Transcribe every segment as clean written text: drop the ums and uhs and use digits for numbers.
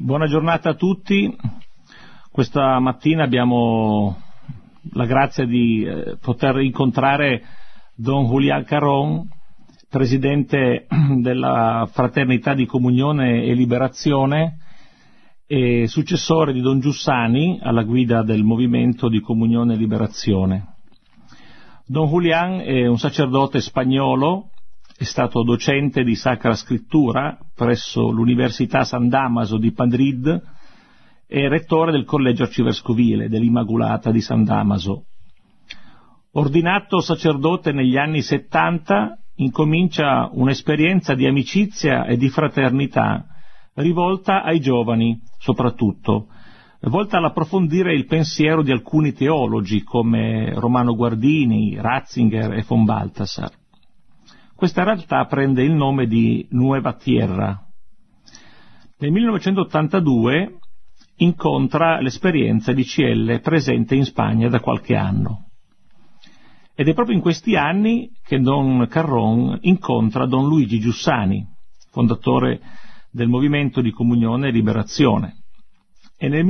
Buona giornata a tutti. Questa mattina abbiamo la grazia di poter incontrare Don Julián Carrón, presidente della Fraternità di Comunione e Liberazione e successore di Don Giussani alla guida del Movimento di Comunione e Liberazione. Don Julián è un sacerdote spagnolo, è stato docente di Sacra Scrittura presso l'Università San Damaso di Madrid e rettore del Collegio Arcivescovile dell'Immacolata di San Damaso. Ordinato sacerdote negli anni 70, incomincia un'esperienza di amicizia e di fraternità rivolta ai giovani, soprattutto, volta all'approfondire il pensiero di alcuni teologi come Romano Guardini, Ratzinger e von Balthasar. Questa realtà prende il nome di Nueva Tierra. Nel 1982 incontra l'esperienza di CL presente in Spagna da qualche anno. Ed è proprio in questi anni che Don Carrón incontra Don Luigi Giussani, fondatore del Movimento di Comunione e Liberazione. E nel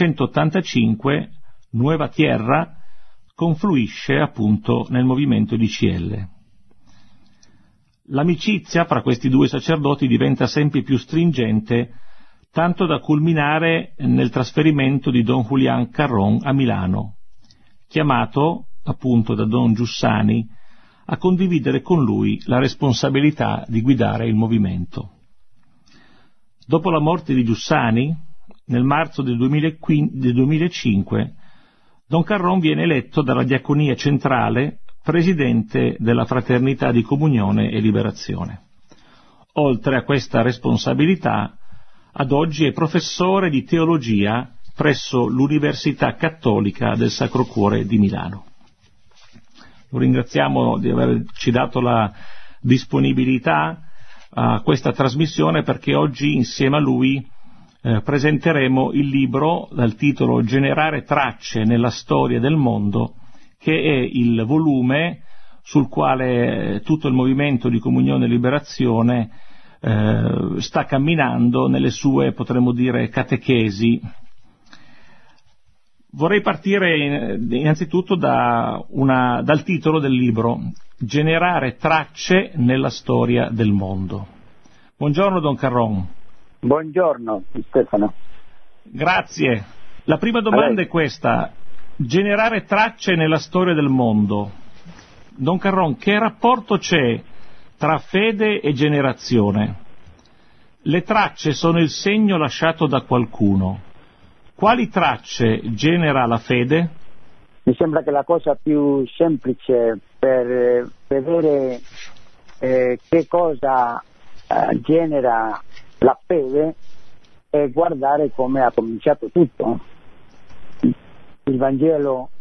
1985 Nueva Tierra confluisce appunto nel movimento di CL. L'amicizia fra questi due sacerdoti diventa sempre più stringente, tanto da culminare nel trasferimento di Don Julián Carrón a Milano, chiamato appunto da Don Giussani a condividere con lui la responsabilità di guidare il movimento. Dopo la morte di Giussani, nel marzo del 2005, Don Carrón viene eletto dalla Diaconia Centrale presidente della Fraternità di Comunione e Liberazione. Oltre a questa responsabilità, ad oggi è professore di teologia presso l'Università Cattolica del Sacro Cuore di Milano. Lo ringraziamo di averci dato la disponibilità a questa trasmissione, perché oggi insieme a lui presenteremo il libro dal titolo Generare tracce nella storia del mondo, che è il volume sul quale tutto il movimento di Comunione e Liberazione sta camminando nelle sue, potremmo dire, catechesi. Vorrei partire innanzitutto dal titolo del libro, Generare tracce nella storia del mondo. Buongiorno Don Carrón. Buongiorno Stefano. Grazie. La prima domanda è questa: generare tracce nella storia del mondo. Don Carrón, che rapporto c'è tra fede e generazione? Le tracce sono il segno lasciato da qualcuno. Quali tracce genera la fede? Mi sembra che la cosa più semplice per vedere che cosa genera la fede è guardare come ha cominciato tutto. Il Vangelo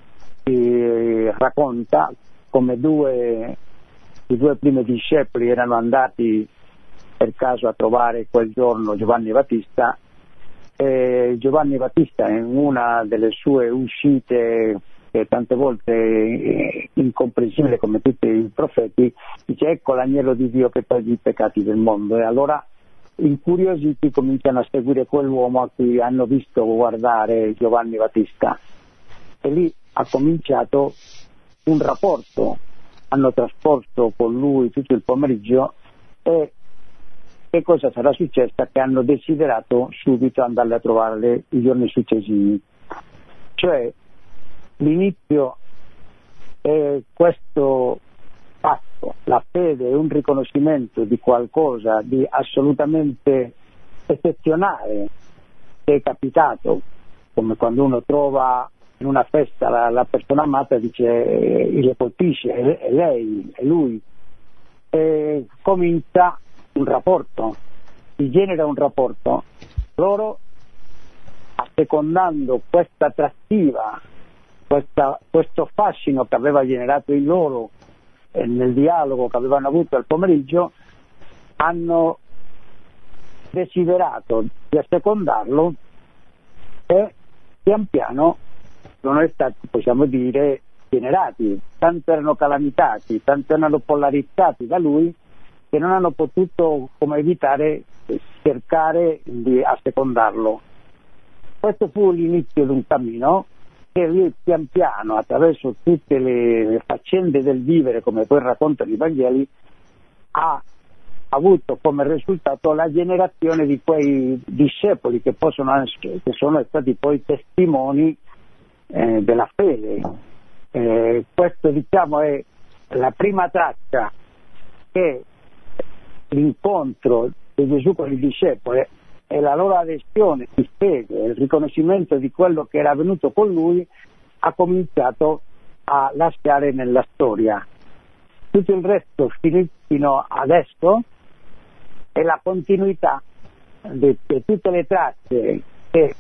racconta come i due primi discepoli erano andati per caso a trovare quel giorno Giovanni Battista, e Giovanni Battista, in una delle sue uscite tante volte incomprensibile come tutti i profeti, dice: ecco l'agnello di Dio che toglie i peccati del mondo. E allora incuriositi cominciano a seguire quell'uomo a cui hanno visto guardare Giovanni Battista, e lì ha cominciato un rapporto. Hanno trascorso con lui tutto il pomeriggio, e che cosa sarà successo? Che hanno desiderato subito andarle a trovare i giorni successivi. Cioè l'inizio è questo fatto, la fede è un riconoscimento di qualcosa di assolutamente eccezionale che è capitato, come quando uno trova in una festa la persona amata, dice, le colpisce, è lei, è lui, e comincia un rapporto, si genera un rapporto. Loro, assecondando questa attrattiva, questo fascino che aveva generato in loro nel dialogo che avevano avuto al pomeriggio, hanno desiderato di assecondarlo, e pian piano sono stati, possiamo dire, generati. Tanto erano calamitati, tanto erano polarizzati da lui, che non hanno potuto come evitare cercare di assecondarlo. Questo fu l'inizio di un cammino che lui pian piano, attraverso tutte le faccende del vivere, come poi raccontano i Vangeli, ha avuto come risultato la generazione di quei discepoli che sono stati poi testimoni della fede. Questo, diciamo, è la prima traccia che l'incontro di Gesù con i discepoli e la loro adesione di fede, il riconoscimento di quello che era avvenuto con lui, ha cominciato a lasciare nella storia. Tutto il resto fino adesso è la continuità di tutte le tracce che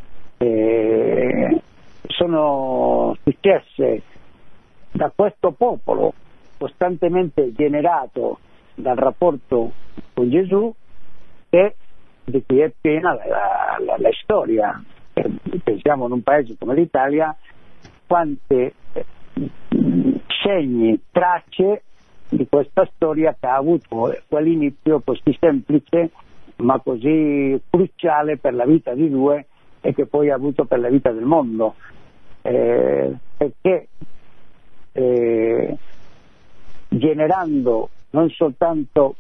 sono successe da questo popolo costantemente generato dal rapporto con Gesù, e di cui è piena la storia. Pensiamo in un paese come l'Italia, quante segni, tracce di questa storia che ha avuto quell'inizio così semplice ma così cruciale per la vita di due e che poi ha avuto per la vita del mondo, perché generando non soltanto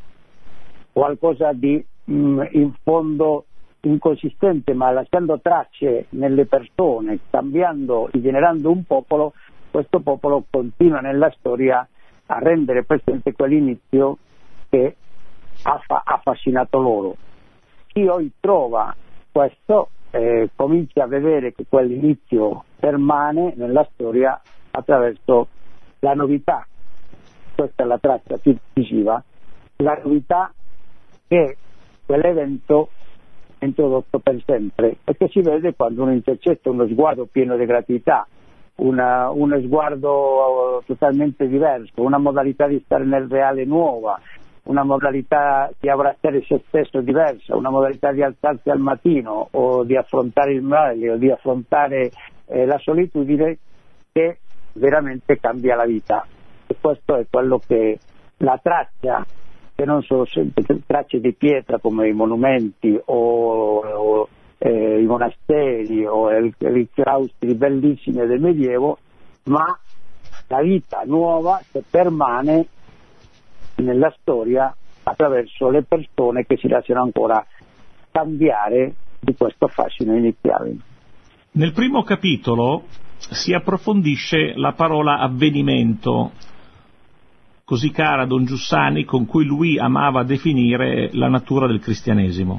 qualcosa di in fondo inconsistente, ma lasciando tracce nelle persone, cambiando e generando un popolo, questo popolo continua nella storia a rendere presente quell'inizio che ha affascinato loro. Chi oggi trova questo comincia a vedere che quell'inizio permane nella storia attraverso la novità. Questa è la traccia più decisiva, la novità che quell'evento è introdotto per sempre, e che si vede quando uno intercetta uno sguardo pieno di gratuità, uno sguardo totalmente diverso, una modalità di stare nel reale nuova, una modalità di abbracciare se stesso diversa, una modalità di alzarsi al mattino o di affrontare il male o di affrontare la solitudine, che veramente cambia la vita. E questo è quello che la traccia, che non sono sempre tracce di pietra come i monumenti o i monasteri o i claustri bellissimi del Medioevo, ma la vita nuova che permane nella storia attraverso le persone che si lasciano ancora cambiare di questo fascino iniziale. Nel primo capitolo si approfondisce la parola avvenimento, così cara a Don Giussani, con cui lui amava definire la natura del cristianesimo.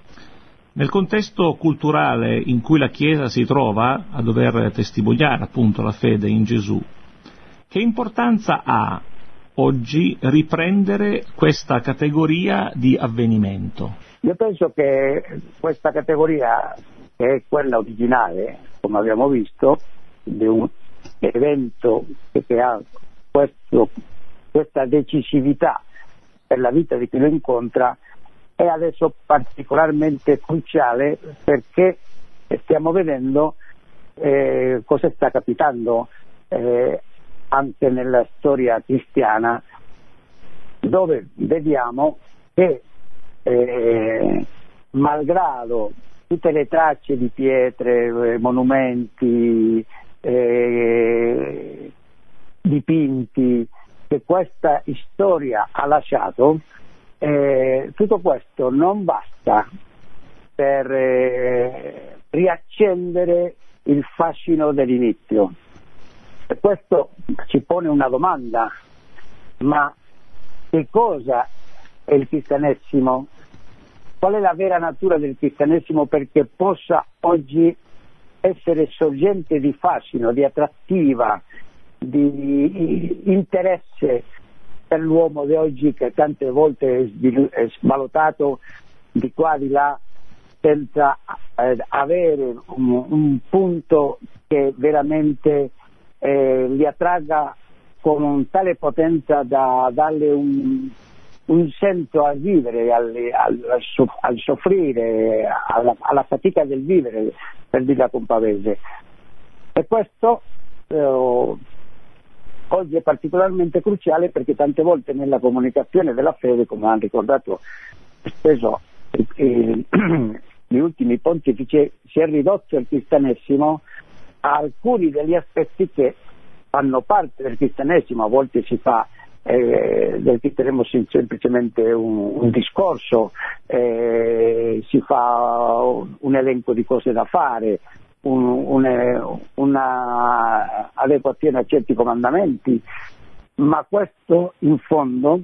Nel contesto culturale in cui la Chiesa si trova a dover testimoniare appunto la fede in Gesù, che importanza ha oggi riprendere questa categoria di avvenimento? Io penso che questa categoria, che è quella originale, come abbiamo visto, di un evento che ha questa decisività per la vita di chi lo incontra, è adesso particolarmente cruciale, perché stiamo vedendo cosa sta capitando anche nella storia cristiana, dove vediamo che malgrado tutte le tracce di pietre, monumenti, dipinti che questa storia ha lasciato, tutto questo non basta per riaccendere il fascino dell'inizio. E questo ci pone una domanda: ma che cosa è il cristianesimo? Qual è la vera natura del cristianesimo perché possa oggi essere sorgente di fascino, di attrattiva, di interesse per l'uomo di oggi, che tante volte è svalutato di qua di là senza avere un punto che veramente li attragga con tale potenza da darle un senso al vivere, al soffrire, alla fatica del vivere, per dirla con Pavese. E questo oggi è particolarmente cruciale, perché tante volte nella comunicazione della fede, come hanno ricordato speso gli ultimi pontefici, si è ridotto il cristianesimo a alcuni degli aspetti che fanno parte del cristianesimo. A volte si fa del cristianesimo semplicemente un discorso, si fa un elenco di cose da fare, una adeguazione a certi comandamenti, ma questo in fondo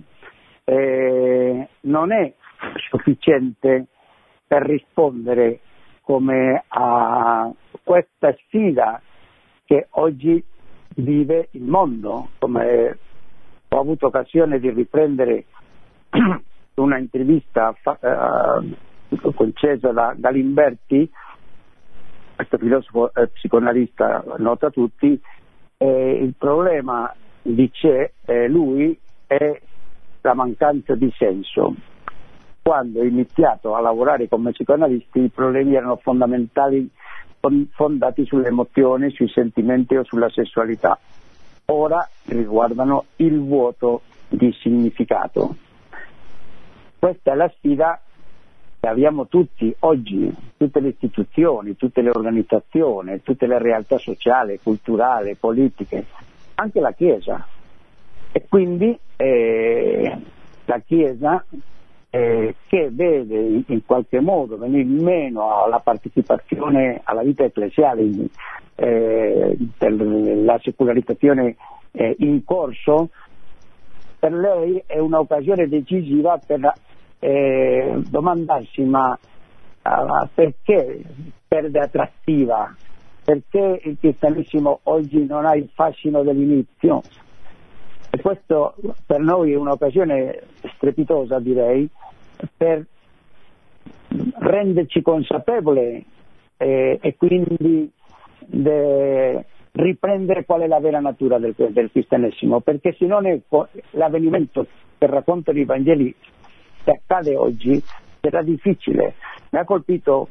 non è sufficiente per rispondere come a questa sfida che oggi vive il mondo. Come ho avuto occasione di riprendere una intervista concessa da Limberti, questo filosofo psicoanalista noto a tutti, il problema, dice lui, è la mancanza di senso. Quando ho iniziato a lavorare come psicoanalisti, i problemi erano fondamentali, fondati sulle emozioni, sui sentimenti o sulla sessualità. Ora riguardano il vuoto di significato. Questa è la sfida che abbiamo tutti oggi, tutte le istituzioni, tutte le organizzazioni, tutte le realtà sociali, culturali, politiche, anche la Chiesa. E quindi la Chiesa che vede in qualche modo venire meno alla partecipazione alla vita ecclesiale, per la secolarizzazione in corso, per lei è un'occasione decisiva per domandarsi perché perde attrattiva, perché il cristianesimo oggi non ha il fascino dell'inizio. E questo per noi è un'occasione strepitosa, direi, per renderci consapevoli e quindi riprendere qual è la vera natura del cristianesimo, perché se non è l'avvenimento che raccontano i Vangeli che accade oggi, sarà difficile. Mi ha colpito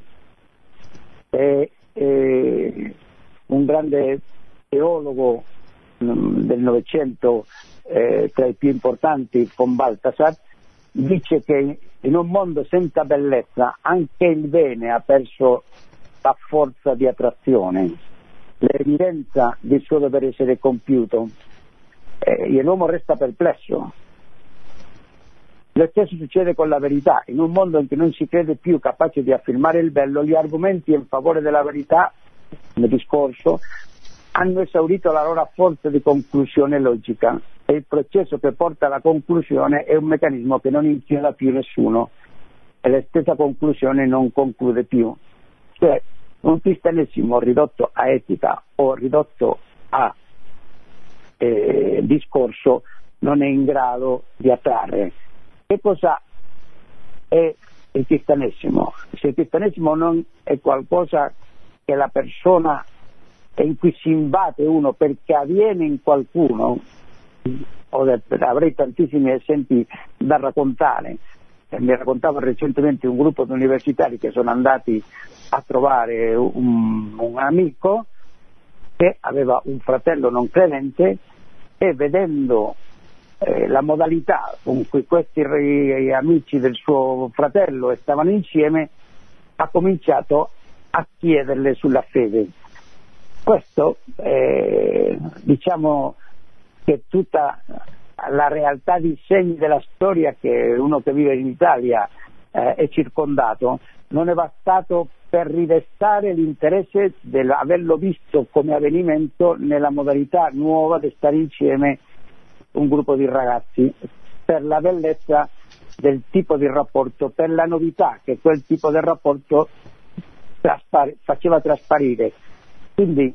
un grande teologo del Novecento, tra i più importanti, von Balthasar, dice che in un mondo senza bellezza anche il bene ha perso la forza di attrazione, l'evidenza del suo dover essere compiuto, e l'uomo resta perplesso. Lo stesso succede con la verità. In un mondo in cui non si crede più capace di affermare il bello, gli argomenti in favore della verità nel discorso hanno esaurito la loro forza di conclusione logica, e il processo che porta alla conclusione è un meccanismo che non inchioda più nessuno, e la stessa conclusione non conclude più. Cioè, un cristianesimo ridotto a etica o ridotto a discorso non è in grado di attrarre. Che cosa è il cristianesimo? Se il cristianesimo non è qualcosa che la persona in cui si imbatte uno perché avviene in qualcuno, avrei tantissimi esempi da raccontare. Mi raccontava recentemente un gruppo di universitari che sono andati a trovare un amico che aveva un fratello non credente, e vedendo la modalità con cui questi amici del suo fratello stavano insieme, ha cominciato a chiederle sulla fede. Questo diciamo che tutta la realtà di segni della storia che uno che vive in Italia è circondato non è bastato per ridestare l'interesse dell'averlo visto come avvenimento nella modalità nuova di stare insieme un gruppo di ragazzi, per la bellezza del tipo di rapporto, per la novità che quel tipo di rapporto faceva trasparire. Quindi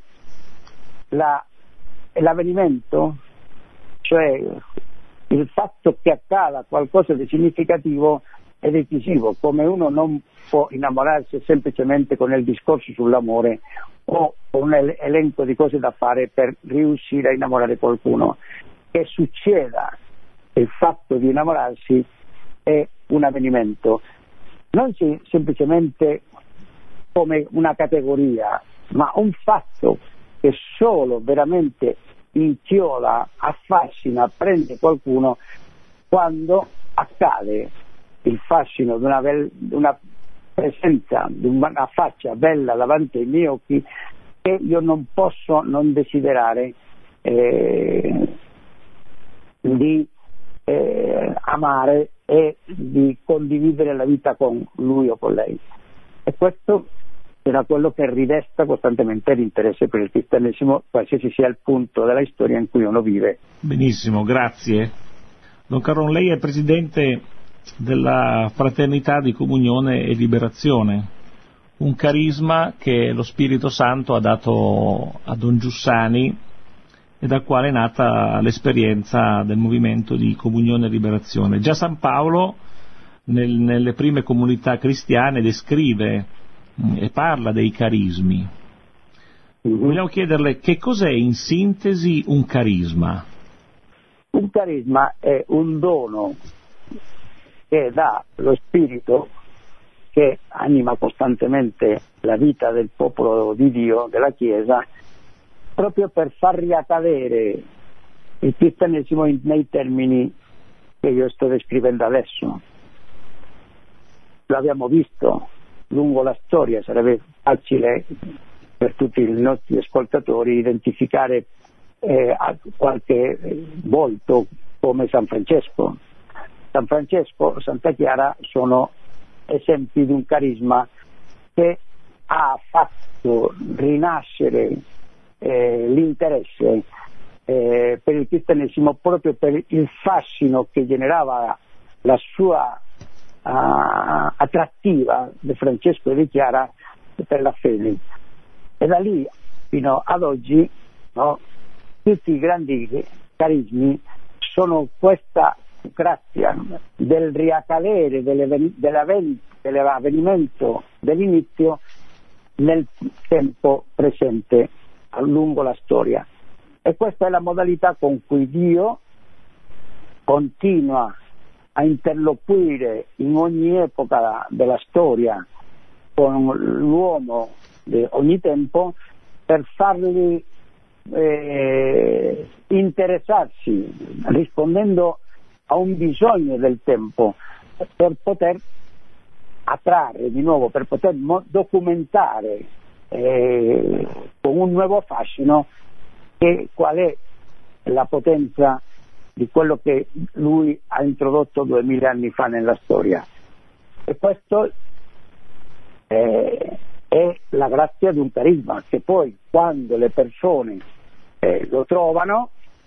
l'avvenimento, cioè il fatto che accada qualcosa di significativo, è decisivo. Come uno non può innamorarsi semplicemente con il discorso sull'amore o con un elenco di cose da fare per riuscire a innamorare qualcuno. Che succeda il fatto di innamorarsi è un avvenimento, non semplicemente come una categoria, ma un fatto che solo veramente inchioda, affascina, prende qualcuno quando accade. il fascino di una presenza, di una faccia bella davanti ai miei occhi, che io non posso non desiderare di amare e di condividere la vita con lui o con lei. E questo era quello che ridesta costantemente l'interesse per il cristianesimo, qualsiasi sia il punto della storia in cui uno vive. Benissimo, grazie. Don Caron, lei è presidente della Fraternità di Comunione e Liberazione, un carisma che lo Spirito Santo ha dato a Don Giussani e dal quale è nata l'esperienza del movimento di Comunione e Liberazione. Già San Paolo nelle prime comunità cristiane descrive e parla dei carismi. Vogliamo chiederle che cos'è in sintesi un carisma? Un carisma è un dono che dà lo Spirito, che anima costantemente la vita del popolo di Dio, della Chiesa, proprio per far riaccadere il cristianesimo nei termini che io sto descrivendo adesso. Lo abbiamo visto lungo la storia, sarebbe facile per tutti i nostri ascoltatori identificare qualche volto come San Francesco. San Francesco, Santa Chiara sono esempi di un carisma che ha fatto rinascere l'interesse per il cristianesimo proprio per il fascino che generava la sua attrattiva di Francesco e di Chiara per la fede. E da lì fino ad oggi, no, tutti i grandi carismi sono questa grazia del riaccadere dell'avvenimento dell'inizio nel tempo presente lungo la storia. E questa è la modalità con cui Dio continua a interloquire in ogni epoca della storia con l'uomo di ogni tempo per farli interessarsi, rispondendo a un bisogno del tempo, per poter attrarre di nuovo, per poter documentare con un nuovo fascino qual è la potenza di quello che lui ha introdotto 2000 anni fa nella storia. E questo è la grazia di un carisma, che poi quando le persone lo trovano,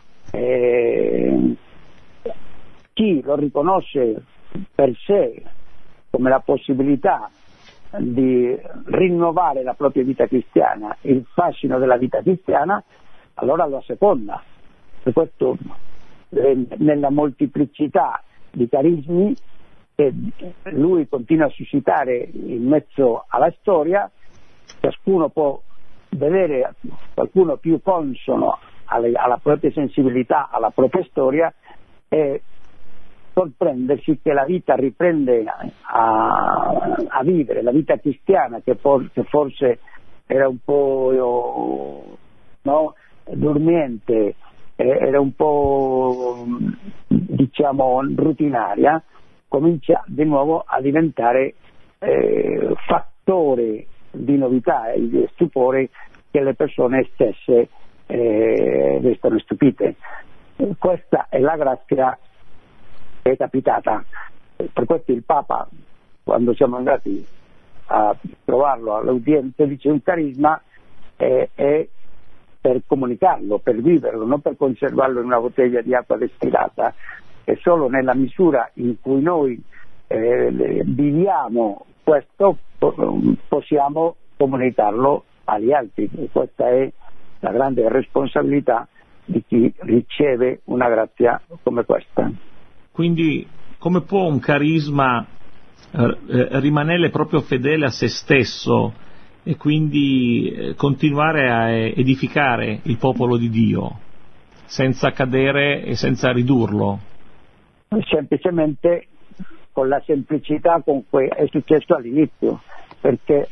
chi lo riconosce per sé come la possibilità di rinnovare la propria vita cristiana, il fascino della vita cristiana, allora lo asseconda. Per questo nella molteplicità di carismi che lui continua a suscitare in mezzo alla storia, ciascuno può vedere qualcuno più consono alla propria sensibilità, alla propria storia, e sorprendersi che la vita riprende a vivere, la vita cristiana che forse era un po' dormiente, era un po' rutinaria, comincia di nuovo a diventare fattore di novità e di stupore che le persone stesse restano stupite. Questa è la grazia che è capitata. Per questo il Papa, quando siamo andati a trovarlo all'udienza, dice: un carisma è per comunicarlo, per viverlo, non per conservarlo in una bottiglia di acqua destillata. E solo nella misura in cui noi viviamo questo possiamo comunicarlo agli altri. E questa è la grande responsabilità di chi riceve una grazia come questa. Quindi come può un carisma rimanere proprio fedele a se stesso e quindi continuare a edificare il popolo di Dio senza cadere e senza ridurlo? Semplicemente con la semplicità con cui è successo all'inizio, perché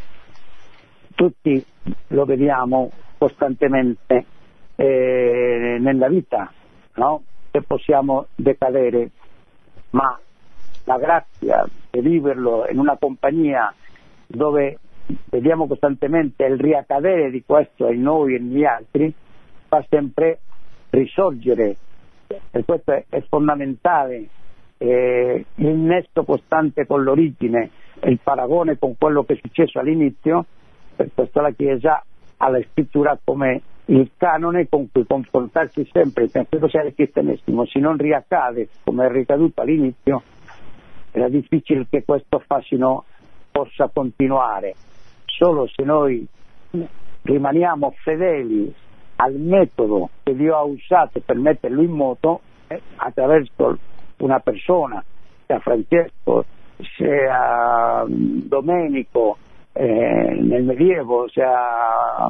tutti lo vediamo costantemente nella vita, no? Che possiamo decadere, ma la grazia di viverlo in una compagnia dove vediamo costantemente il riaccadere di questo in noi e negli altri, fa sempre risorgere, e questo è fondamentale, il nesso costante con l'origine, il paragone con quello che è successo all'inizio. Per questo la Chiesa ha la scrittura come il canone con cui confrontarsi sempre, che cos'è il cristianesimo. Se non riaccade come è ricaduto all'inizio, era difficile che questo fascino possa continuare. Solo se noi rimaniamo fedeli al metodo che Dio ha usato per metterlo in moto, attraverso una persona, sia Francesco, sia Domenico nel Medioevo, sia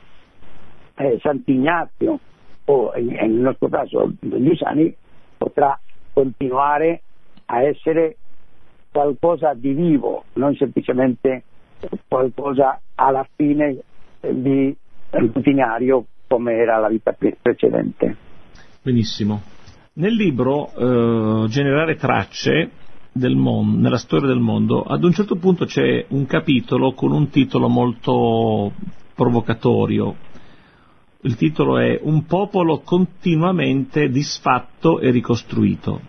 Sant'Ignazio o nel nostro caso Giussani, potrà continuare a essere qualcosa di vivo, non semplicemente qualcosa alla fine di rutinario come era la vita precedente. Benissimo. Nel libro Generare tracce del mondo, nella storia del mondo, ad un certo punto c'è un capitolo con un titolo molto provocatorio. Il titolo è Un popolo continuamente disfatto e ricostruito.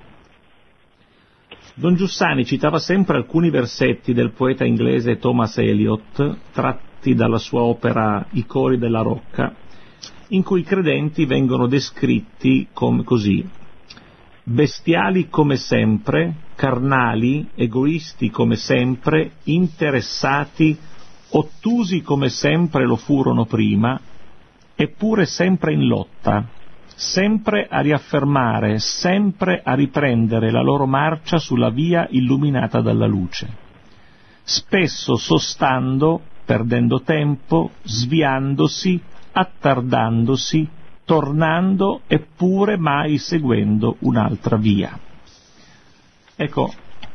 Don Giussani citava sempre alcuni versetti del poeta inglese Thomas Eliot, tratti dalla sua opera I cori della Rocca, in cui i credenti vengono descritti come così: bestiali come sempre, carnali, egoisti come sempre, interessati, ottusi come sempre lo furono prima, eppure sempre in lotta, sempre a riaffermare, sempre a riprendere la loro marcia sulla via illuminata dalla luce, spesso sostando, perdendo tempo, sviandosi, attardandosi, tornando, eppure mai seguendo un'altra via. Ecco,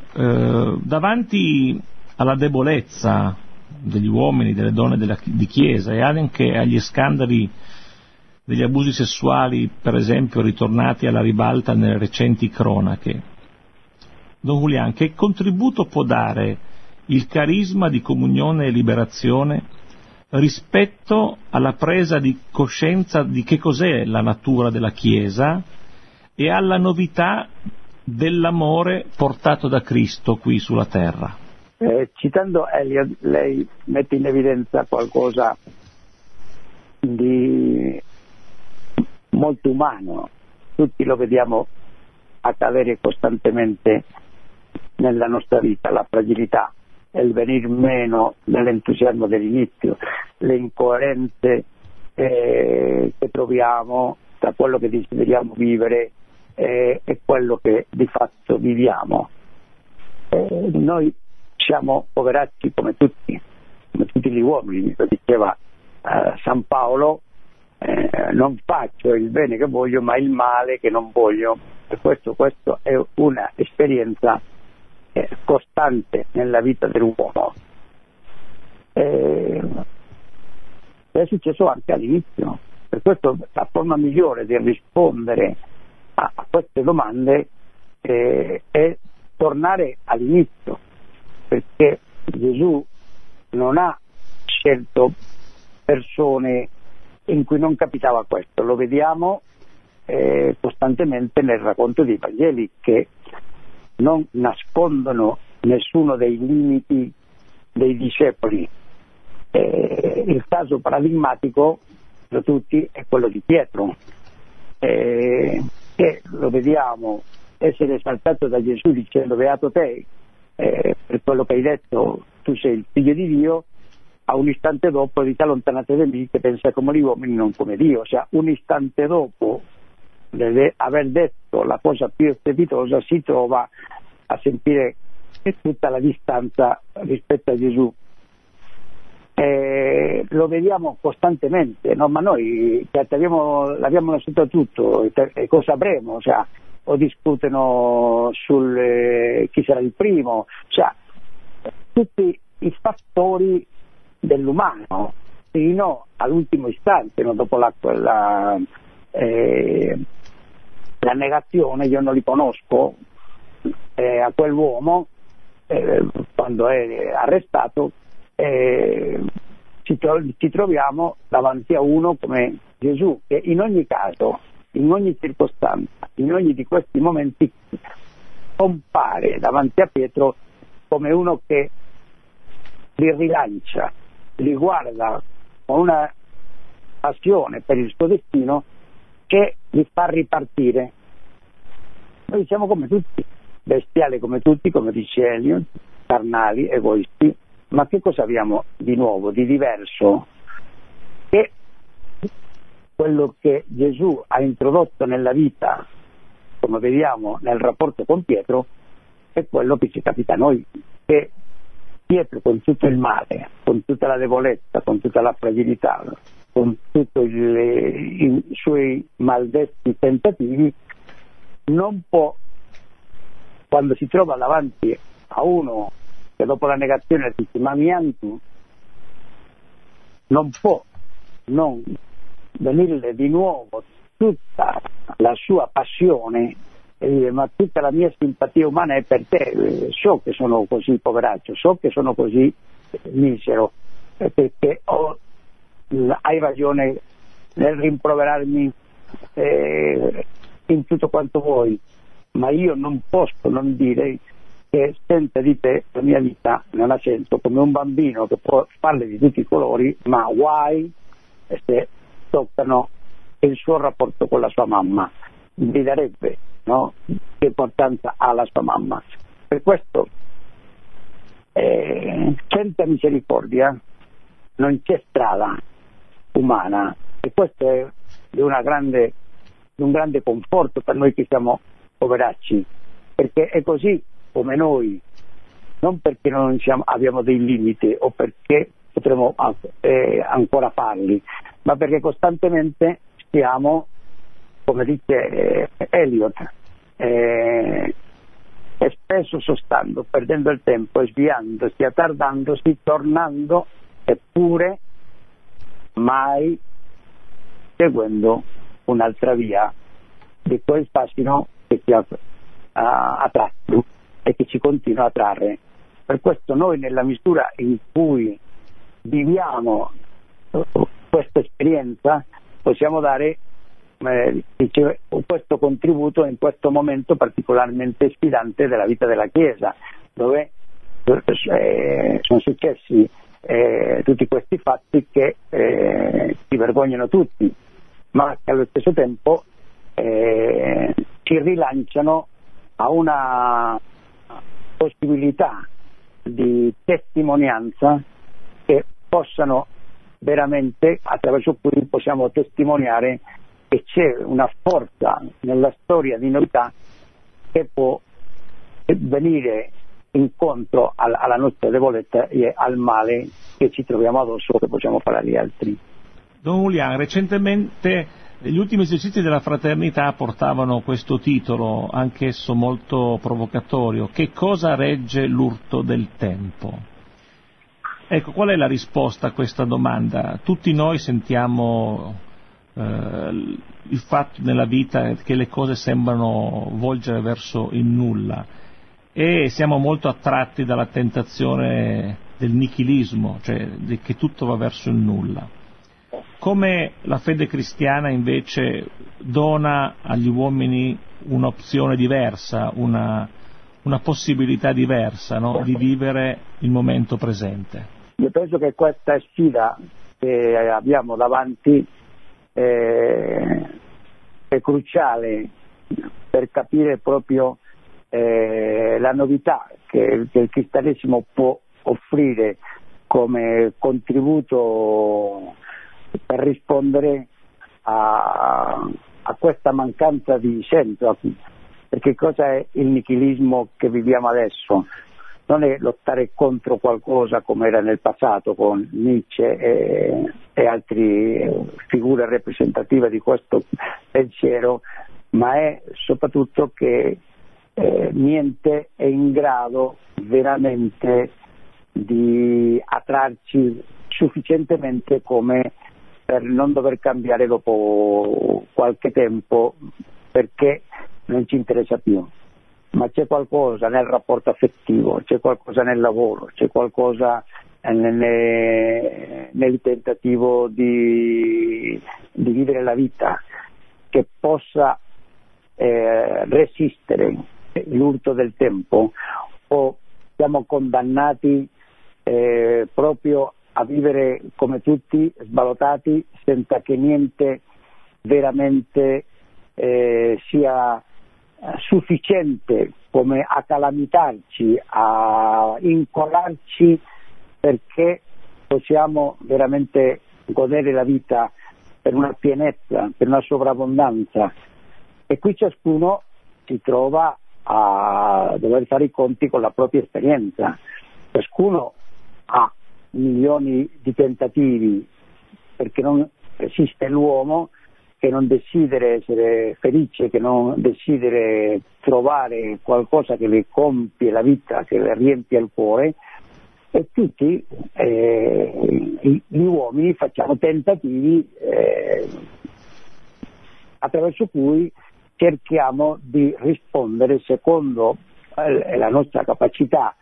davanti alla debolezza degli uomini, delle donne di Chiesa, e anche agli scandali degli abusi sessuali, per esempio, ritornati alla ribalta nelle recenti cronache, Don Julián, che contributo può dare il carisma di comunione e liberazione rispetto alla presa di coscienza di che cos'è la natura della Chiesa e alla novità dell'amore portato da Cristo qui sulla terra? Citando Eliot, lei mette in evidenza qualcosa di molto umano. Tutti lo vediamo accadere costantemente nella nostra vita, la fragilità, il venir meno dell'entusiasmo dell'inizio, le incoerenze che troviamo tra quello che desideriamo vivere e quello che di fatto viviamo. Noi siamo poveracci come tutti gli uomini, lo diceva San Paolo, non faccio il bene che voglio ma il male che non voglio, e questo è una esperienza costante nella vita dell'uomo. È successo anche all'inizio, per questo la forma migliore di rispondere a queste domande è tornare all'inizio, perché Gesù non ha scelto persone in cui non capitava questo. Lo vediamo costantemente nel racconto dei Vangeli, che non nascondono nessuno dei limiti dei discepoli. Il caso paradigmatico da tutti è quello di Pietro, che lo vediamo essere esaltato da Gesù dicendo beato te, per quello che hai detto, tu sei il figlio di Dio. A un istante dopo dite allontanate da me che pensa come gli uomini non come Dio. Cioè, un istante dopo aver detto la cosa più strepitosa si trova a sentire tutta la distanza rispetto a Gesù. Lo vediamo costantemente, no? Ma noi che l'abbiamo lasciato tutto, e cosa avremo? Cioè, o discutono sul chi sarà il primo, cioè tutti i fattori dell'umano fino all'ultimo istante, no? Dopo la negazione, io non li conosco, a quell'uomo, quando è arrestato, ci troviamo davanti a uno come Gesù, che in ogni caso, in ogni circostanza, in ogni di questi momenti compare davanti a Pietro come uno che li rilancia, li guarda con una passione per il suo destino che li fa ripartire. Noi siamo come tutti, bestiali come tutti, come dice Eliot, carnali, egoisti, ma che cosa abbiamo di nuovo, di diverso? Che quello che Gesù ha introdotto nella vita, come vediamo nel rapporto con Pietro, è quello che ci capita a noi, che Pietro, con tutto il male, con tutta la debolezza, con tutta la fragilità, con tutti i suoi maldestri tentativi, non può, quando si trova davanti a uno che dopo la negazione dice ma mi antu, non può non venirle di nuovo tutta la sua passione e dire ma tutta la mia simpatia umana è per te, so che sono così poveraccio, so che sono così misero, perché hai ragione nel rimproverarmi in tutto quanto vuoi, ma io non posso non dire che senza di te la mia vita non ha senso, come un bambino che può farle di tutti i colori, ma guai se toccano il suo rapporto con la sua mamma, gli darebbe, no? Che importanza ha la sua mamma. Per questo senza misericordia non c'è strada umana, e questo è di un grande conforto per noi che siamo poveracci, perché è così come noi, non perché non abbiamo dei limiti o perché potremo ancora farli, ma perché costantemente stiamo, come dice Eliot, e spesso sostando, perdendo il tempo, sviandosi, attardandosi, tornando, eppure mai seguendo un'altra via di quel fascino che ci ha attratto e che ci continua a trarre. Per questo noi, nella misura in cui viviamo questa esperienza, possiamo dare questo contributo in questo momento particolarmente sfidante della vita della Chiesa, dove sono successi tutti questi fatti che ci vergognano tutti, ma che allo stesso tempo ci rilanciano a una possibilità di testimonianza che possano veramente, attraverso cui possiamo testimoniare che c'è una forza nella storia di novità che può venire incontro alla nostra debolezza e al male che ci troviamo addosso, che possiamo fare agli altri. Don Julián, recentemente gli ultimi esercizi della fraternità portavano questo titolo, anch'esso molto provocatorio: che cosa regge l'urto del tempo? Ecco, qual è la risposta a questa domanda? Tutti noi sentiamo il fatto nella vita che le cose sembrano volgere verso il nulla e siamo molto attratti dalla tentazione del nichilismo, cioè che tutto va verso il nulla. Come la fede cristiana invece dona agli uomini un'opzione diversa, una possibilità diversa, no? Di vivere il momento presente. Io penso che questa sfida che abbiamo davanti è cruciale per capire proprio la novità che il cristianesimo può offrire come contributo per rispondere a questa mancanza di senso. Perché cosa è il nichilismo che viviamo adesso? Non è lottare contro qualcosa come era nel passato con Nietzsche e altre figure rappresentative di questo pensiero, ma è soprattutto che niente è in grado veramente di attrarci sufficientemente come per non dover cambiare dopo qualche tempo, perché non ci interessa più. ma c'è qualcosa nel rapporto affettivo, c'è qualcosa nel lavoro, c'è qualcosa nel tentativo di vivere la vita che possa resistere l'urto del tempo, o siamo condannati proprio a vivere come tutti, sballottati, senza che niente veramente sia sufficiente come a calamitarci, a incollarci, perché possiamo veramente godere la vita per una pienezza, per una sovrabbondanza. E qui ciascuno si trova a dover fare i conti con la propria esperienza. Ciascuno ha milioni di tentativi, perché non esiste l'uomo che non desidera essere felice, che non desidera trovare qualcosa che le compie la vita, che le riempie il cuore, e tutti gli uomini facciamo tentativi attraverso cui cerchiamo di rispondere secondo la nostra capacità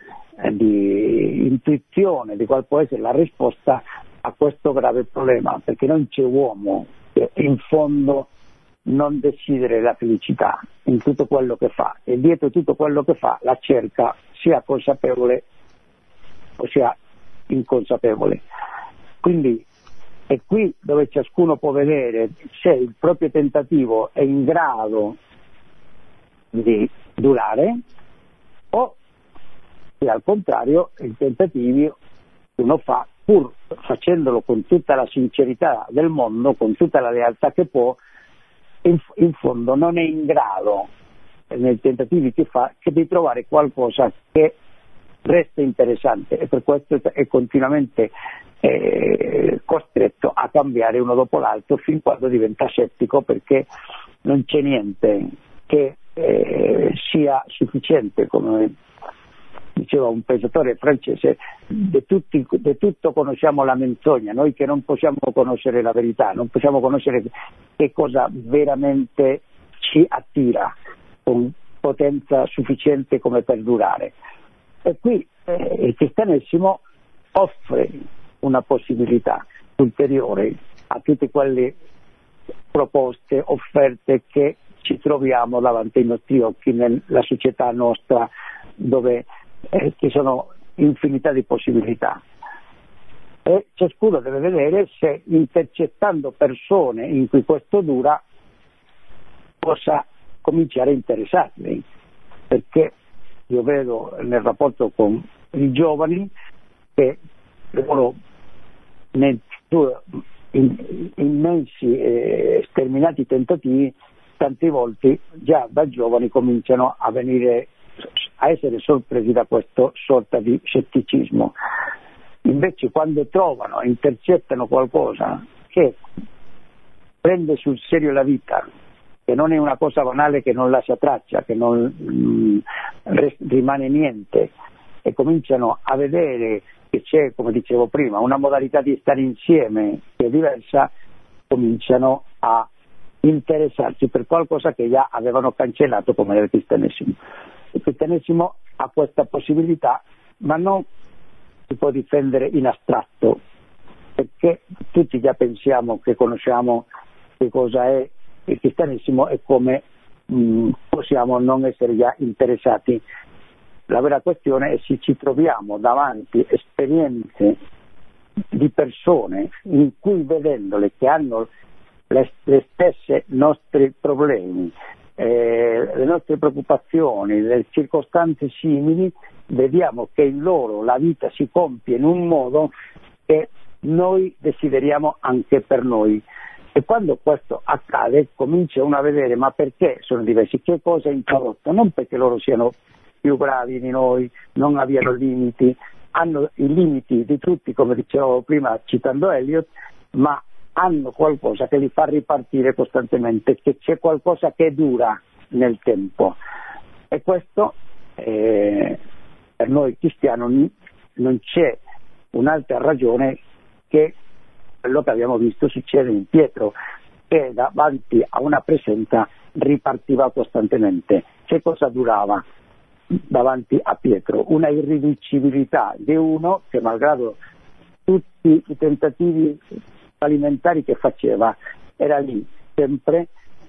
di intuizione di qual può essere la risposta a questo grave problema, perché non c'è uomo che in fondo non desidera la felicità in tutto quello che fa, e dietro tutto quello che fa la cerca, sia consapevole o sia inconsapevole. Quindi è qui dove ciascuno può vedere se il proprio tentativo è in grado di durare, o se al contrario il tentativo uno fa, pur facendolo con tutta la sincerità del mondo, con tutta la lealtà che può, in fondo non è in grado, nei tentativi che fa, che di trovare qualcosa che resta interessante, e per questo è continuamente costretto a cambiare uno dopo l'altro, fin quando diventa scettico, perché non c'è niente che sia sufficiente, come diceva un pensatore francese, di tutto conosciamo la menzogna, noi che non possiamo conoscere la verità, non possiamo conoscere che cosa veramente ci attira con potenza sufficiente come per durare. E qui il cristianesimo offre una possibilità ulteriore a tutte quelle proposte, offerte che ci troviamo davanti ai nostri occhi nella società nostra, dove ci sono infinità di possibilità, e ciascuno deve vedere se, intercettando persone in cui questo dura, possa cominciare a interessarli, perché io vedo nel rapporto con i giovani che loro, nei suoi immensi e sterminati tentativi, tante volte già da giovani cominciano a essere sorpresi da questa sorta di scetticismo. Invece quando trovano, intercettano qualcosa che prende sul serio la vita, che non è una cosa banale, che non lascia traccia, che non rimane niente, e cominciano a vedere che c'è, come dicevo prima, una modalità di stare insieme che è diversa, cominciano a interessarsi per qualcosa che già avevano cancellato, come era il cristianesimo. Il cristianesimo ha questa possibilità, ma non si può difendere in astratto, perché tutti già pensiamo che conosciamo che cosa è il cristianesimo e come possiamo non essere già interessati. La vera questione è se ci troviamo davanti esperienze di persone in cui, vedendole, che hanno le stesse nostri problemi, le nostre preoccupazioni, le circostanze simili, vediamo che in loro la vita si compie in un modo che noi desideriamo anche per noi. E quando questo accade comincia uno a vedere ma perché sono diversi, che cosa è introdotto, non perché loro siano più bravi di noi, non abbiano limiti, hanno i limiti di tutti, come dicevo prima citando Eliot, ma hanno qualcosa che li fa ripartire costantemente, che c'è qualcosa che dura nel tempo. E questo per noi cristiani non c'è un'altra ragione che quello che abbiamo visto succede in Pietro, che davanti a una presenza ripartiva costantemente. Che cosa durava davanti a Pietro? Una irriducibilità di uno che, malgrado tutti i tentativi alimentari che faceva, era lì sempre,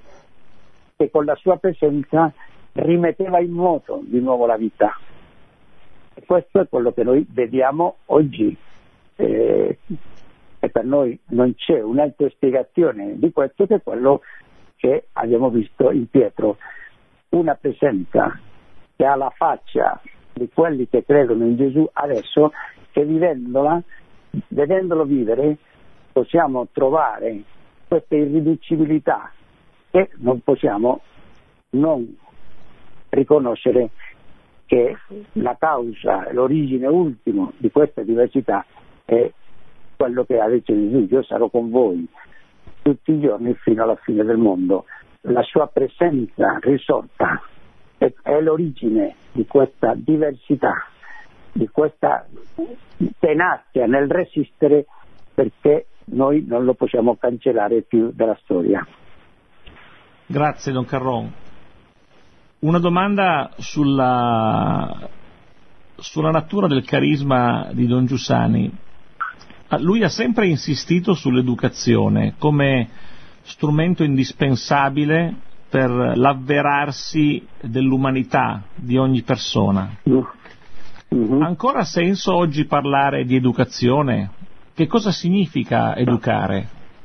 e con la sua presenza rimetteva in moto di nuovo la vita. E questo è quello che noi vediamo oggi, e per noi non c'è un'altra spiegazione di questo che quello che abbiamo visto in Pietro, una presenza che ha la faccia di quelli che credono in Gesù adesso, che vedendolo vivere possiamo trovare questa irriducibilità e non possiamo non riconoscere che la causa, l'origine ultima di questa diversità è quello che ha detto Gesù: io sarò con voi tutti i giorni fino alla fine del mondo. La sua presenza risorta è l'origine di questa diversità, di questa tenacia nel resistere, perché noi non lo possiamo cancellare più dalla storia. Grazie Don Carron. Una domanda sulla natura del carisma di Don Giussani. Lui ha sempre insistito sull'educazione come strumento indispensabile per l'avverarsi dell'umanità di ogni persona. Mm-hmm. Ha ancora senso oggi parlare di educazione? Che cosa significa educare?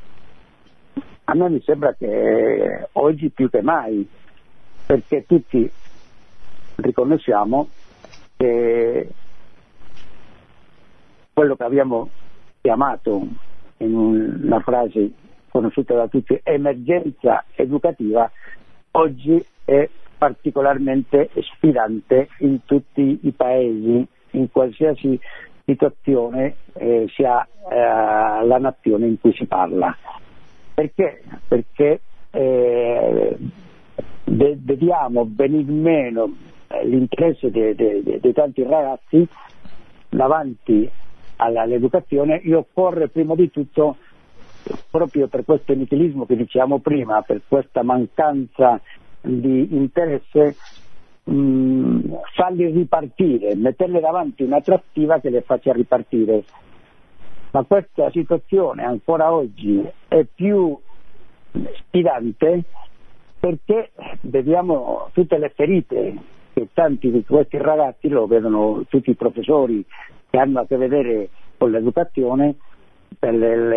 A me mi sembra che oggi più che mai, perché tutti riconosciamo che quello che abbiamo chiamato in una frase conosciuta da tutti emergenza educativa oggi è particolarmente sfidante in tutti i paesi, in qualsiasi situazione sia la nazione in cui si parla. Perché? Perché vediamo venir meno l'interesse di tanti ragazzi davanti all'educazione. E occorre prima di tutto, proprio per questo nichilismo che dicevamo prima, per questa mancanza di interesse, farli ripartire, metterle davanti un'attrattiva che le faccia ripartire. Ma questa situazione ancora oggi è più sfidante perché vediamo tutte le ferite che tanti di questi ragazzi, lo vedono tutti i professori che hanno a che vedere con l'educazione, per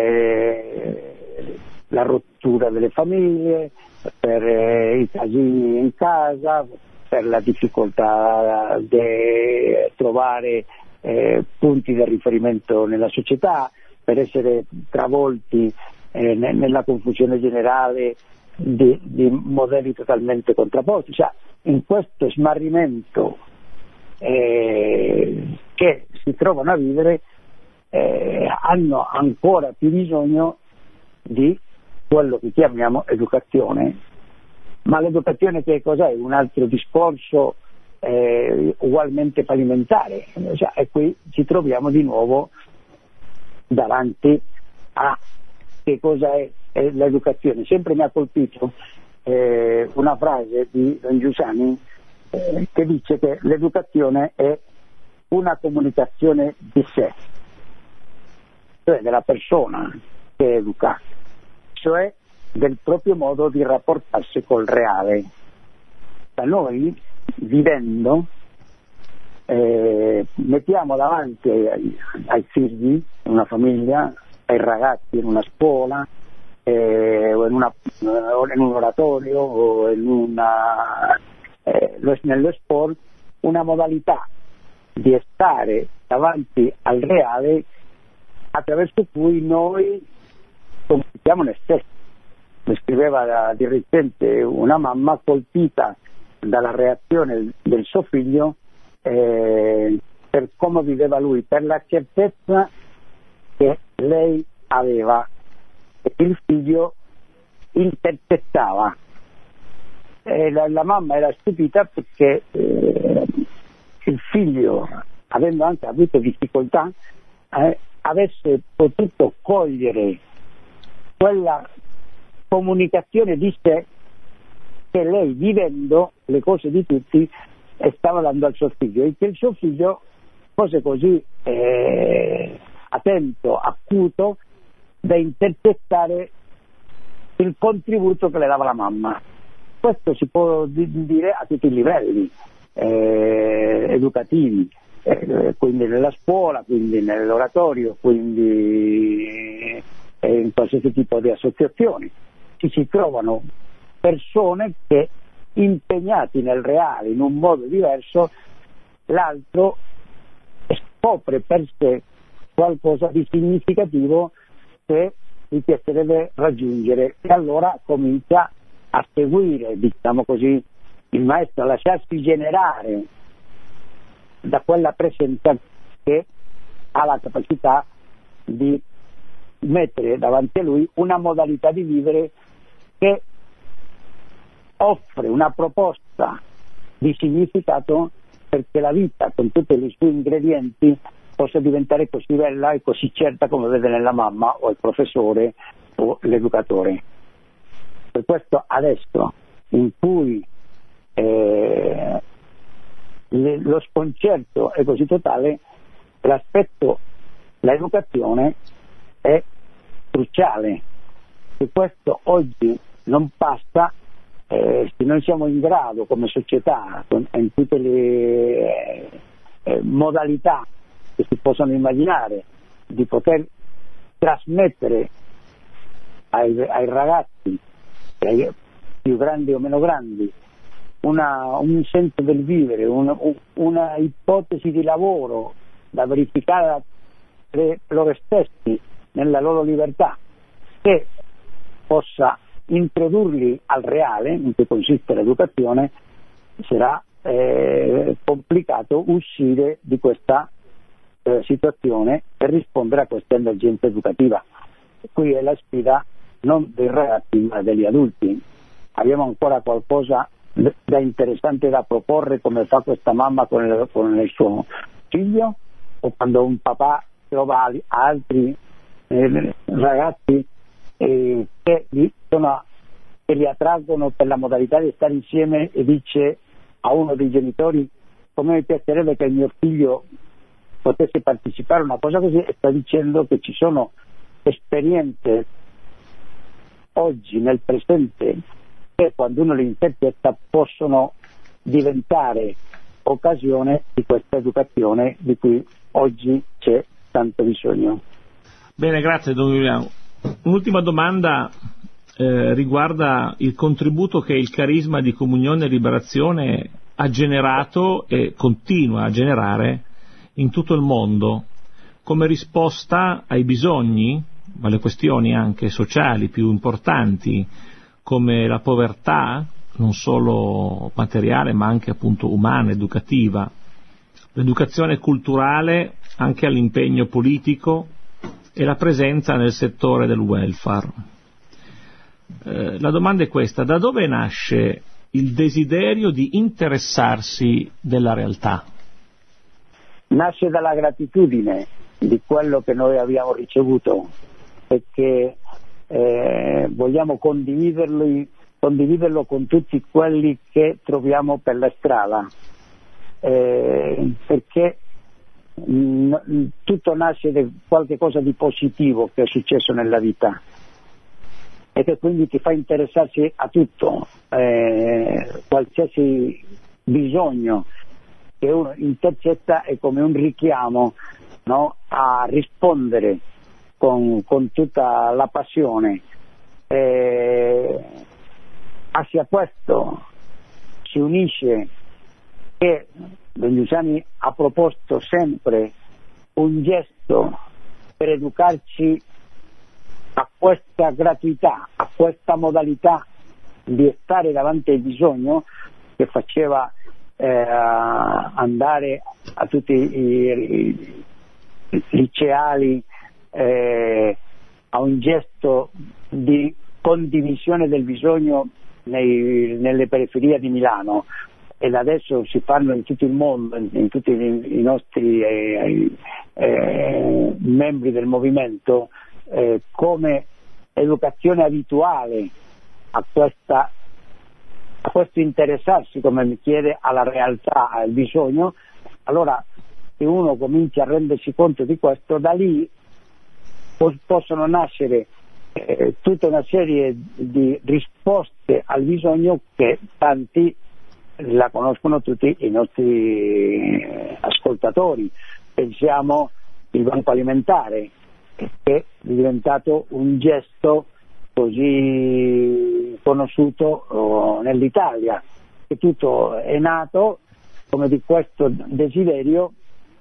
la rottura delle famiglie, per i casini in casa, per la difficoltà di trovare punti di riferimento nella società, per essere travolti nella confusione generale di modelli totalmente contrapposti. Cioè, in questo smarrimento che si trovano a vivere, hanno ancora più bisogno di quello che chiamiamo educazione. Ma l'educazione che cos'è? Un altro discorso ugualmente fallimentare. Cioè, e qui ci troviamo di nuovo davanti a che cosa è l'educazione. Sempre mi ha colpito una frase di Don Giussani che dice che l'educazione è una comunicazione di sé, cioè della persona che educa, cioè del proprio modo di rapportarsi col reale. Da noi, vivendo, mettiamo davanti ai figli, in una famiglia, ai ragazzi in una scuola, o in un oratorio, o nello sport, una modalità di stare davanti al reale attraverso cui noi comunichiamo noi stessi. Mi scriveva di recente una mamma colpita dalla reazione del suo figlio per come viveva lui, per la certezza che lei aveva e il figlio intercettava. La mamma era stupita perché il figlio, avendo anche avuto difficoltà, avesse potuto cogliere quella comunicazione di sé che lei, vivendo le cose di tutti, stava dando al suo figlio, e che il suo figlio fosse così attento, acuto, da intercettare il contributo che le dava la mamma. Questo si può dire a tutti i livelli educativi, quindi nella scuola, quindi nell'oratorio, quindi in qualsiasi tipo di associazioni. Si trovano persone che, impegnati nel reale in un modo diverso, l'altro scopre per sé qualcosa di significativo che gli piacerebbe raggiungere, e allora comincia a seguire, diciamo così, il maestro, a lasciarsi generare da quella presenza che ha la capacità di mettere davanti a lui una modalità di vivere che offre una proposta di significato perché la vita, con tutti i suoi ingredienti, possa diventare così bella e così certa come vede nella mamma o il professore o l'educatore. Per questo adesso, in cui lo sconcerto è così totale, l'educazione è cruciale, e questo oggi non passa se noi siamo in grado come società, in tutte le modalità che si possono immaginare, di poter trasmettere ai ragazzi, più grandi o meno grandi, un senso del vivere, una ipotesi di lavoro da verificare loro stessi nella loro libertà, che possa introdurli al reale in cui consiste l'educazione, sarà complicato uscire di questa situazione e rispondere a questa emergenza educativa. Qui è la sfida non dei ragazzi ma degli adulti. Abbiamo ancora qualcosa da interessante da proporre, come fa questa mamma con il suo figlio, o quando un papà trova altri ragazzi che li attraggono per la modalità di stare insieme, e dice a uno dei genitori: come mi piacerebbe che il mio figlio potesse partecipare a una cosa così, e sta dicendo che ci sono esperienze oggi nel presente che, quando uno le interpreta, possono diventare occasione di questa educazione di cui oggi c'è tanto bisogno. Bene, grazie Don Giuliano. Un'ultima domanda riguarda il contributo che il carisma di Comunione e Liberazione ha generato e continua a generare in tutto il mondo come risposta ai bisogni, alle questioni anche sociali più importanti, come la povertà, non solo materiale ma anche appunto umana, educativa, l'educazione culturale anche all'impegno politico e la presenza nel settore del welfare. La domanda è questa: da dove nasce il desiderio di interessarsi della realtà? Nasce dalla gratitudine di quello che noi abbiamo ricevuto, perché vogliamo condividerlo con tutti quelli che troviamo per la strada, perché tutto nasce da qualche cosa di positivo che è successo nella vita, e che quindi ti fa interessarsi a tutto, qualsiasi bisogno che uno intercetta è come un richiamo, no? A rispondere con tutta la passione. Hacia questo si unisce che Don Giussani ha proposto sempre un gesto per educarci a questa gratuità, a questa modalità di stare davanti al bisogno, che faceva andare a tutti i liceali a un gesto di condivisione del bisogno nelle periferie di Milano, ed adesso si fanno in tutto il mondo, in tutti i nostri membri del movimento, come educazione abituale a questa a questo interessarsi, come mi chiede, alla realtà, al bisogno, allora se uno comincia a rendersi conto di questo, da lì possono nascere tutta una serie di risposte al bisogno che tanti la conoscono, tutti i nostri ascoltatori. Pensiamo al banco alimentare, che è diventato un gesto così conosciuto nell'Italia, che tutto è nato come di questo desiderio,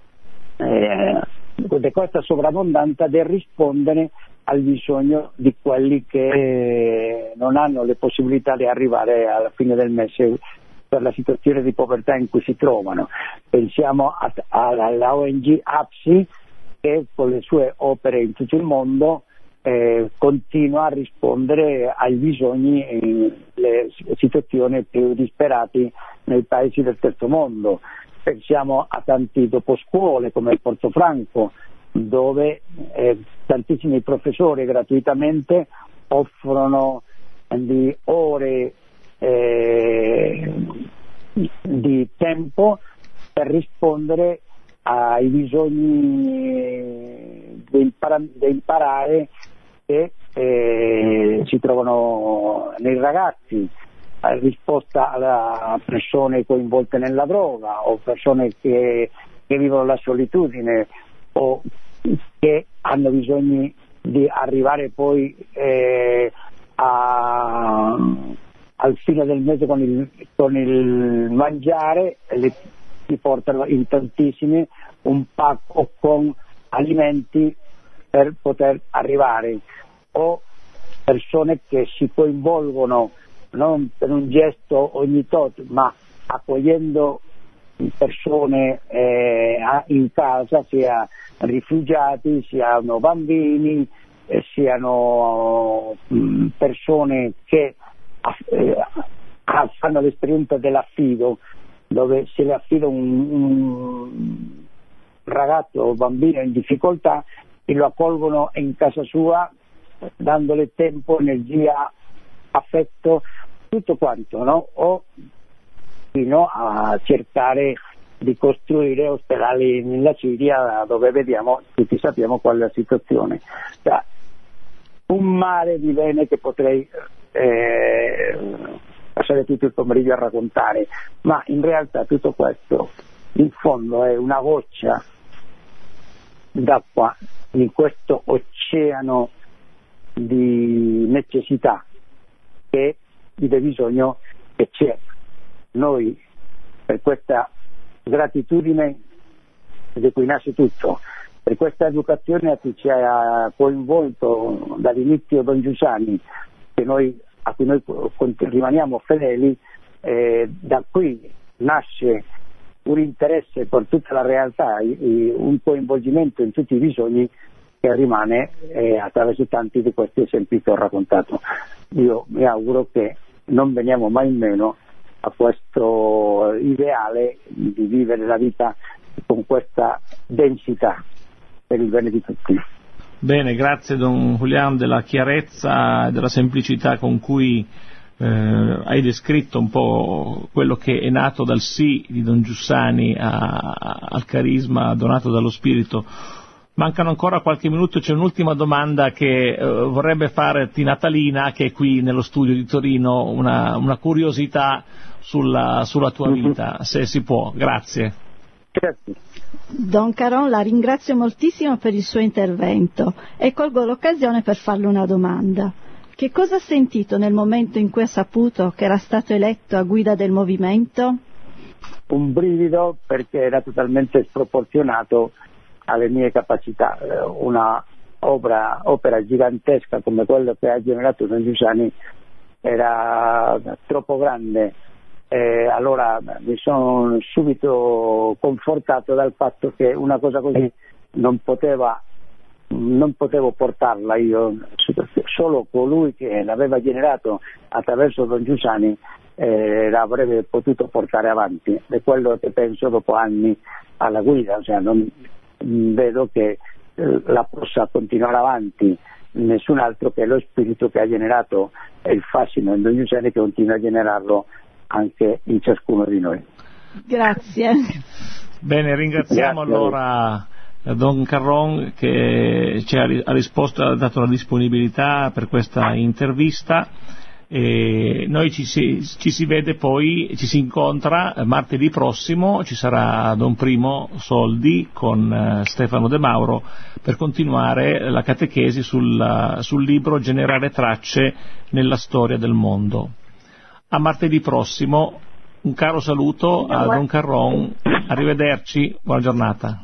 di questa sovrabbondanza del rispondere al bisogno di quelli che non hanno le possibilità di arrivare alla fine del mese per la situazione di povertà in cui si trovano. Pensiamo alla ONG APSI, che con le sue opere in tutto il mondo continua a rispondere ai bisogni nelle situazioni più disperate nei paesi del terzo mondo. Pensiamo a tanti doposcuole come il Portofranco, dove tantissimi professori gratuitamente offrono di ore di tempo per rispondere ai bisogni di imparare che si trovano nei ragazzi, risposta a persone coinvolte nella droga o persone che vivono la solitudine o che hanno bisogno di arrivare poi al fine del mese con il mangiare, li portano in tantissimi un pacco con alimenti per poter arrivare, o persone che si coinvolgono non per un gesto ogni tot, ma accogliendo persone in casa, sia rifugiati, siano bambini, siano persone che fanno l'esperienza dell'affido, dove se le affida un ragazzo o bambino in difficoltà e lo accolgono in casa sua, dandole tempo, energia, affetto, tutto quanto, no? O fino a cercare di costruire ospedali nella Siria, dove vediamo, tutti sappiamo qual è la situazione. Cioè, un mare di bene che potrei passare tutto il pomeriggio a raccontare, ma in realtà tutto questo in fondo è una goccia d'acqua in questo oceano di necessità e di bisogno che c'è. Noi, per questa gratitudine di cui nasce tutto, per questa educazione a cui ci ha coinvolto dall'inizio Don Giussani, a cui noi rimaniamo fedeli, da qui nasce un interesse per tutta la realtà, un coinvolgimento in tutti i bisogni che rimane attraverso tanti di questi esempi che ho raccontato. Io mi auguro che non veniamo mai meno a questo ideale di vivere la vita con questa densità per il bene di tutti. Bene, grazie Don Julián della chiarezza e della semplicità con cui hai descritto un po' quello che è nato dal sì di Don Giussani al carisma donato dallo Spirito. Mancano ancora qualche minuto, c'è un'ultima domanda che vorrebbe farti Natalina, che è qui nello studio di Torino, una curiosità sulla tua vita, se si può. Grazie. Certo. Don Caron, la ringrazio moltissimo per il suo intervento e colgo l'occasione per farle una domanda. Che cosa ha sentito nel momento in cui ha saputo che era stato eletto a guida del movimento? Un brivido, perché era totalmente sproporzionato alle mie capacità. Una opera gigantesca come quella che ha generato Don Giussani era troppo grande. Allora mi sono subito confortato dal fatto che una cosa così non potevo portarla io, solo colui che l'aveva generato attraverso Don Giussani l'avrebbe potuto portare avanti. È quello che penso dopo anni alla guida, cioè non vedo che la possa continuare avanti nessun altro che lo spirito che ha generato il fascino in Don Giussani, che continua a generarlo anche in ciascuno di noi. Grazie. Bene, ringraziamo allora Don Carron che ha risposto, ha dato la disponibilità per questa intervista. E noi ci si vede poi, ci si incontra martedì prossimo, ci sarà Don Primo Soldi con Stefano De Mauro per continuare la catechesi sul libro Generare tracce nella storia del mondo. A martedì prossimo, un caro saluto a Don Carron, arrivederci, buona giornata.